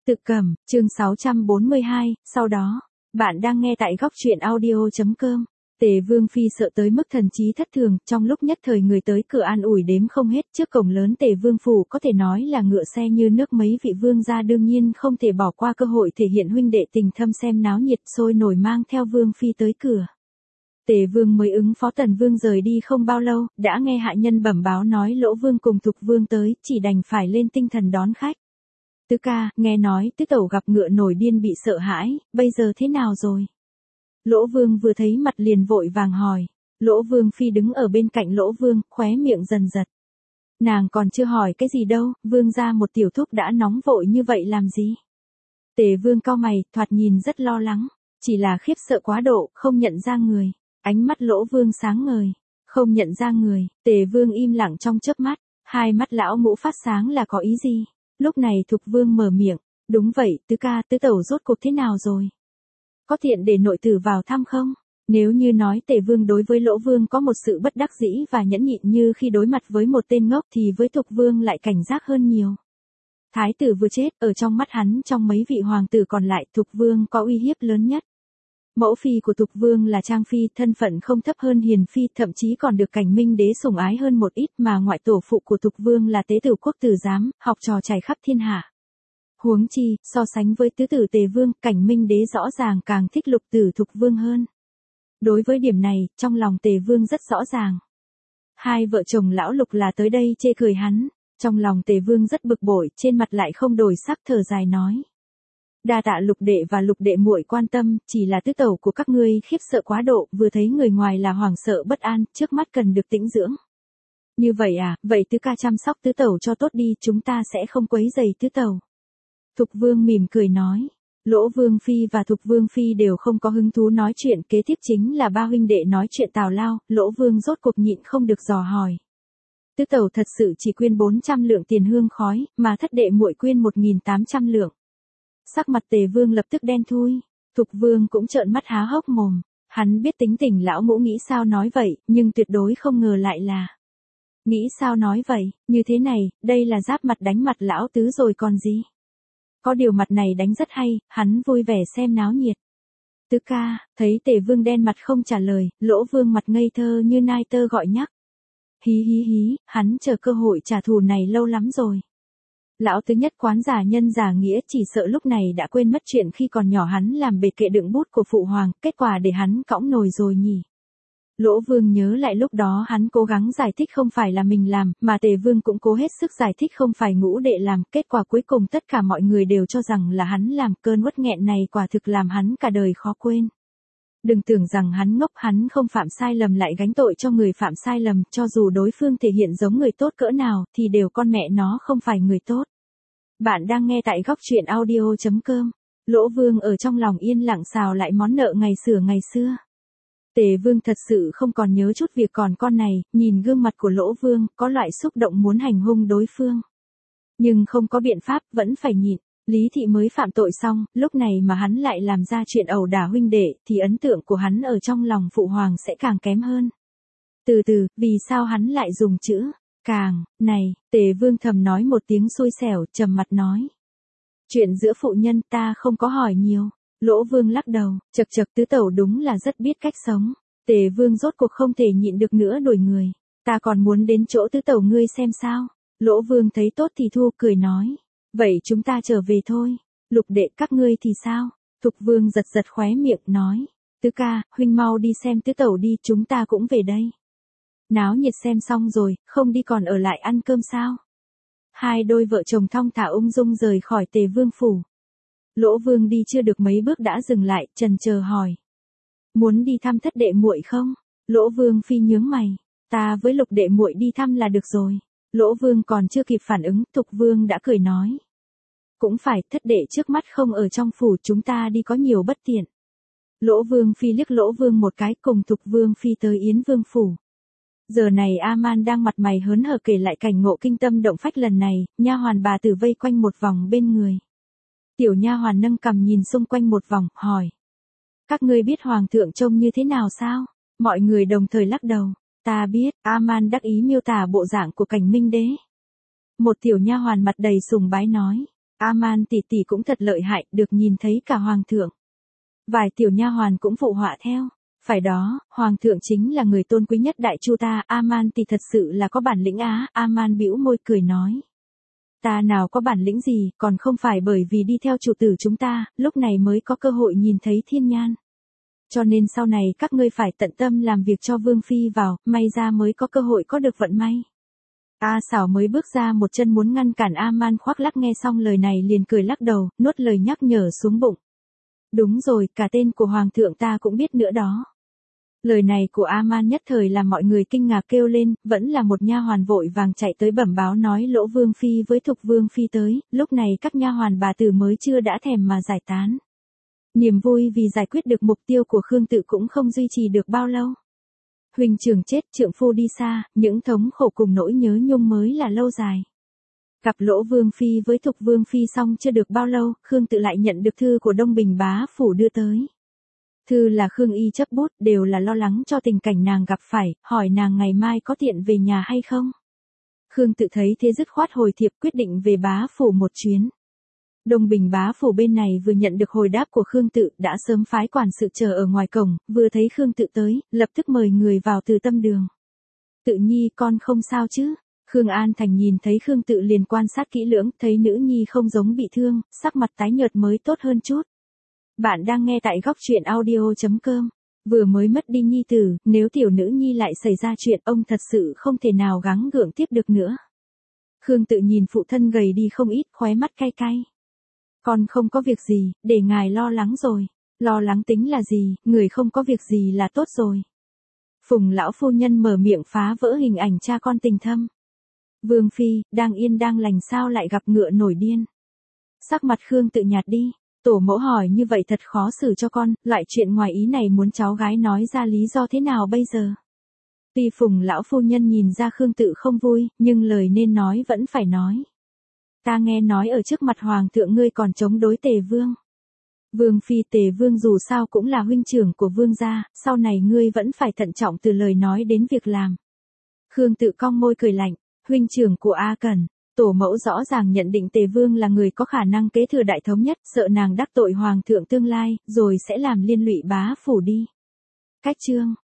Tự Cầm, chương 642, sau đó, bạn đang nghe tại góc truyện audio.com. Tề Vương Phi sợ tới mức thần trí thất thường, trong lúc nhất thời người tới cửa an ủi đếm không hết, trước cổng lớn Tề Vương Phủ có thể nói là ngựa xe như nước, mấy vị vương gia đương nhiên không thể bỏ qua cơ hội thể hiện huynh đệ tình thâm, xem náo nhiệt sôi nổi mang theo Vương Phi tới cửa. Tề Vương mới ứng phó Tần Vương rời đi không bao lâu, đã nghe hạ nhân bẩm báo nói Lỗ Vương cùng Thục Vương tới, chỉ đành phải lên tinh thần đón khách. Tứ ca, nghe nói tứ tẩu gặp ngựa nổi điên bị sợ hãi, bây giờ thế nào rồi? Lỗ Vương vừa thấy mặt liền vội vàng hỏi. Lỗ Vương Phi đứng ở bên cạnh Lỗ Vương, khóe miệng dần giật. Nàng còn chưa hỏi cái gì đâu, Vương ra một tiểu thúc đã nóng vội như vậy làm gì? Tề Vương cau mày, thoạt nhìn rất lo lắng, chỉ là khiếp sợ quá độ, không nhận ra người. Ánh mắt Lỗ Vương sáng ngời, không nhận ra người. Tề Vương im lặng trong chớp mắt, hai mắt lão mũ phát sáng là có ý gì? Lúc này Thục Vương mở miệng, đúng vậy, tứ ca, tứ tẩu rốt cuộc thế nào rồi? Có tiện để nội tử vào thăm không? Nếu như nói Tề Vương đối với Lỗ Vương có một sự bất đắc dĩ và nhẫn nhịn như khi đối mặt với một tên ngốc thì với Thục Vương lại cảnh giác hơn nhiều. Thái tử vừa chết, ở trong mắt hắn trong mấy vị hoàng tử còn lại Thục Vương có uy hiếp lớn nhất. Mẫu phi của Thục Vương là Trang Phi, thân phận không thấp hơn Hiền Phi, thậm chí còn được Cảnh Minh Đế sủng ái hơn một ít, mà ngoại tổ phụ của Thục Vương là Tế Tử Quốc Tử Giám, học trò trải khắp thiên hạ. Huống chi, so sánh với tứ tử Tề Vương, Cảnh Minh Đế rõ ràng càng thích lục tử Thục Vương hơn. Đối với điểm này, trong lòng Tề Vương rất rõ ràng. Hai vợ chồng lão Lục là tới đây chê cười hắn, trong lòng Tề Vương rất bực bội, trên mặt lại không đổi sắc, thở dài nói. Đa tạ Lục đệ và Lục đệ muội quan tâm, chỉ là tứ tẩu của các ngươi khiếp sợ quá độ, vừa thấy người ngoài là hoảng sợ bất an, trước mắt cần được tĩnh dưỡng. Như vậy à, vậy tứ ca chăm sóc tứ tẩu cho tốt đi, chúng ta sẽ không quấy rầy tứ tẩu. Thục Vương mỉm cười nói. Lỗ Vương Phi và Thục Vương Phi đều không có hứng thú nói chuyện, kế tiếp chính là ba huynh đệ nói chuyện tào lao, Lỗ Vương rốt cuộc nhịn không được dò hỏi. Tứ tẩu thật sự chỉ quyên 400 lượng tiền hương khói, mà thất đệ muội quyên 1.800 lượng. Sắc mặt Tề Vương lập tức đen thui, Thục Vương cũng trợn mắt há hốc mồm, hắn biết tính tình lão ngũ nghĩ sao nói vậy, nhưng tuyệt đối không ngờ lại là. Nghĩ sao nói vậy, như thế này, đây là giáp mặt đánh mặt lão tứ rồi còn gì. Có điều mặt này đánh rất hay, hắn vui vẻ xem náo nhiệt. Tứ ca, thấy Tề Vương đen mặt không trả lời, Lỗ Vương mặt ngây thơ như nai tơ gọi nhắc. Hí hí hí, hắn chờ cơ hội trả thù này lâu lắm rồi. Lão tứ nhất quán giả nhân giả nghĩa, chỉ sợ lúc này đã quên mất chuyện khi còn nhỏ hắn làm bệt kệ đựng bút của phụ hoàng, kết quả để hắn cõng nồi rồi nhỉ. Lỗ Vương nhớ lại lúc đó hắn cố gắng giải thích không phải là mình làm, mà Tề Vương cũng cố hết sức giải thích không phải ngũ đệ làm, kết quả cuối cùng tất cả mọi người đều cho rằng là hắn làm, cơn uất nghẹn này quả thực làm hắn cả đời khó quên. Đừng tưởng rằng hắn ngốc, hắn không phạm sai lầm lại gánh tội cho người phạm sai lầm, cho dù đối phương thể hiện giống người tốt cỡ nào, thì đều con mẹ nó không phải người tốt. Bạn đang nghe tại góc truyện audio.com. Lỗ Vương ở trong lòng yên lặng xào lại món nợ ngày xưa. Tề Vương thật sự không còn nhớ chút việc còn con này, nhìn gương mặt của Lỗ Vương, có loại xúc động muốn hành hung đối phương. Nhưng không có biện pháp, vẫn phải nhịn. Lý Thị mới phạm tội xong, lúc này mà hắn lại làm ra chuyện ẩu đả huynh đệ, thì ấn tượng của hắn ở trong lòng phụ hoàng sẽ càng kém hơn. Từ từ, vì sao hắn lại dùng chữ càng, này, Tề Vương thầm nói một tiếng xui xẻo, trầm mặt nói. Chuyện giữa phụ nhân ta không có hỏi nhiều. Lỗ Vương lắc đầu, chật tứ tẩu đúng là rất biết cách sống. Tề Vương rốt cuộc không thể nhịn được nữa đuổi người. Ta còn muốn đến chỗ tứ tẩu ngươi xem sao. Lỗ Vương thấy tốt thì thua, cười nói. Vậy chúng ta trở về thôi. Lục đệ các ngươi thì sao? Thục Vương giật khóe miệng nói. Tứ ca, huynh mau đi xem tứ tẩu đi, chúng ta cũng về đây. Náo nhiệt xem xong rồi, không đi còn ở lại ăn cơm sao? Hai đôi vợ chồng thong thả ung dung rời khỏi Tề Vương phủ. Lỗ Vương đi chưa được mấy bước đã dừng lại, chần chờ hỏi. Muốn đi thăm thất đệ muội không? Lỗ Vương Phi nhướng mày. Ta với Lục đệ muội đi thăm là được rồi. Lỗ Vương còn chưa kịp phản ứng, Thục Vương đã cười nói. Cũng phải, thất đệ trước mắt không ở trong phủ, chúng ta đi có nhiều bất tiện. Lỗ Vương Phi liếc Lỗ Vương một cái, cùng Thục Vương Phi tới Yến Vương phủ. Giờ này A-man đang mặt mày hớn hở kể lại cảnh ngộ kinh tâm động phách lần này, nha hoàn bà tử vây quanh một vòng bên người. Tiểu nha hoàn nâng cằm nhìn xung quanh một vòng, hỏi. Các ngươi biết hoàng thượng trông như thế nào sao? Mọi người đồng thời lắc đầu. Ta biết, A-man đắc ý miêu tả bộ dạng của Cảnh Minh Đế. Một tiểu nha hoàn mặt đầy sùng bái nói. A-man tỷ tỷ cũng thật lợi hại, được nhìn thấy cả hoàng thượng. Vài tiểu nha hoàn cũng phụ họa theo. Phải đó, hoàng thượng chính là người tôn quý nhất đại chu ta, A-man tỷ thật sự là có bản lĩnh á, A-man bĩu môi cười nói. Ta nào có bản lĩnh gì, còn không phải bởi vì đi theo chủ tử chúng ta, lúc này mới có cơ hội nhìn thấy thiên nhan. Cho nên sau này các ngươi phải tận tâm làm việc cho Vương Phi vào, may ra mới có cơ hội có được vận may. A Xảo mới bước ra một chân muốn ngăn cản A-man khoác lác, nghe xong lời này liền cười lắc đầu, nuốt lời nhắc nhở xuống bụng. Đúng rồi, cả tên của hoàng thượng ta cũng biết nữa đó. Lời này của A-man nhất thời làm mọi người kinh ngạc kêu lên, vẫn là một nha hoàn vội vàng chạy tới bẩm báo nói Lỗ Vương Phi với Thục Vương Phi tới, lúc này các nha hoàn bà tử mới chưa đã thèm mà giải tán. Niềm vui vì giải quyết được mục tiêu của Khương Tự cũng không duy trì được bao lâu. Huynh trưởng chết, trượng phu đi xa, những thống khổ cùng nỗi nhớ nhung mới là lâu dài. Gặp Lỗ Vương Phi với Thục Vương Phi xong chưa được bao lâu, Khương Tự lại nhận được thư của Đông Bình bá phủ đưa tới. Thư là Khương Y chấp bút, đều là lo lắng cho tình cảnh nàng gặp phải, hỏi nàng ngày mai có tiện về nhà hay không. Khương Tự thấy thế dứt khoát hồi thiệp quyết định về bá phủ một chuyến. Đông Bình bá phủ bên này vừa nhận được hồi đáp của Khương Tự, đã sớm phái quản sự chờ ở ngoài cổng, vừa thấy Khương Tự tới, lập tức mời người vào từ tâm đường. Tự nhi con không sao chứ? Khương An Thành nhìn thấy Khương Tự liền quan sát kỹ lưỡng, thấy nữ nhi không giống bị thương, sắc mặt tái nhợt mới tốt hơn chút. Bạn đang nghe tại góc truyện audio.com. Vừa mới mất đi nhi tử, nếu tiểu nữ nhi lại xảy ra chuyện ông thật sự không thể nào gắng gượng tiếp được nữa. Khương Tự nhìn phụ thân gầy đi không ít, khóe mắt cay cay. Con không có việc gì, để ngài lo lắng rồi. Lo lắng tính là gì, người không có việc gì là tốt rồi. Phùng lão phu nhân mở miệng phá vỡ hình ảnh cha con tình thâm. Vương Phi, đang yên đang lành sao lại gặp ngựa nổi điên. Sắc mặt Khương Tự nhạt đi. Tổ mẫu hỏi như vậy thật khó xử cho con, loại chuyện ngoài ý này muốn cháu gái nói ra lý do thế nào bây giờ. Tuy Phùng lão phu nhân nhìn ra Khương Tự không vui, nhưng lời nên nói vẫn phải nói. Ta nghe nói ở trước mặt hoàng thượng ngươi còn chống đối Tề Vương. Vương Phi, Tề Vương dù sao cũng là huynh trưởng của Vương gia, sau này ngươi vẫn phải thận trọng từ lời nói đến việc làm. Khương Tự cong môi cười lạnh, huynh trưởng của A Cẩn. Tổ mẫu rõ ràng nhận định Tề Vương là người có khả năng kế thừa đại thống nhất, sợ nàng đắc tội hoàng thượng tương lai, rồi sẽ làm liên lụy bá phủ đi. Cách chương